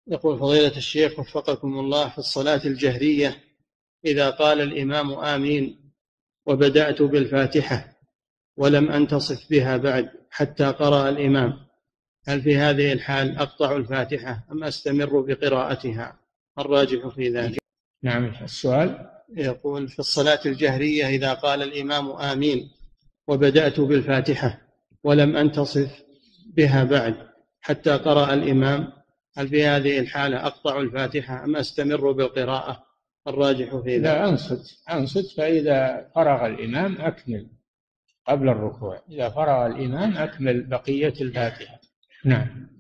يقول فضيلة الشيخ وفقكم الله، في الصلاة الجهرية إذا قال الإمام آمين وبدأت بالفاتحة ولم أنتصف بها بعد حتى قرأ الإمام، هل في هذه الحال أقطع الفاتحة أم أستمر بقراءتها؟ الراجح في ذلك. نعم. السؤال يقول في الصلاة الجهرية إذا قال الإمام آمين وبدأت بالفاتحة ولم أنتصف بها بعد حتى قرأ الإمام، هل في هذه الحالة أقطع الفاتحة أم أستمر بالقراءة؟ الراجح في ذلك. لا، أنصت، فإذا فرغ الإمام أكمل قبل الركوع، إذا فرغ الإمام أكمل بقية الفاتحة. نعم.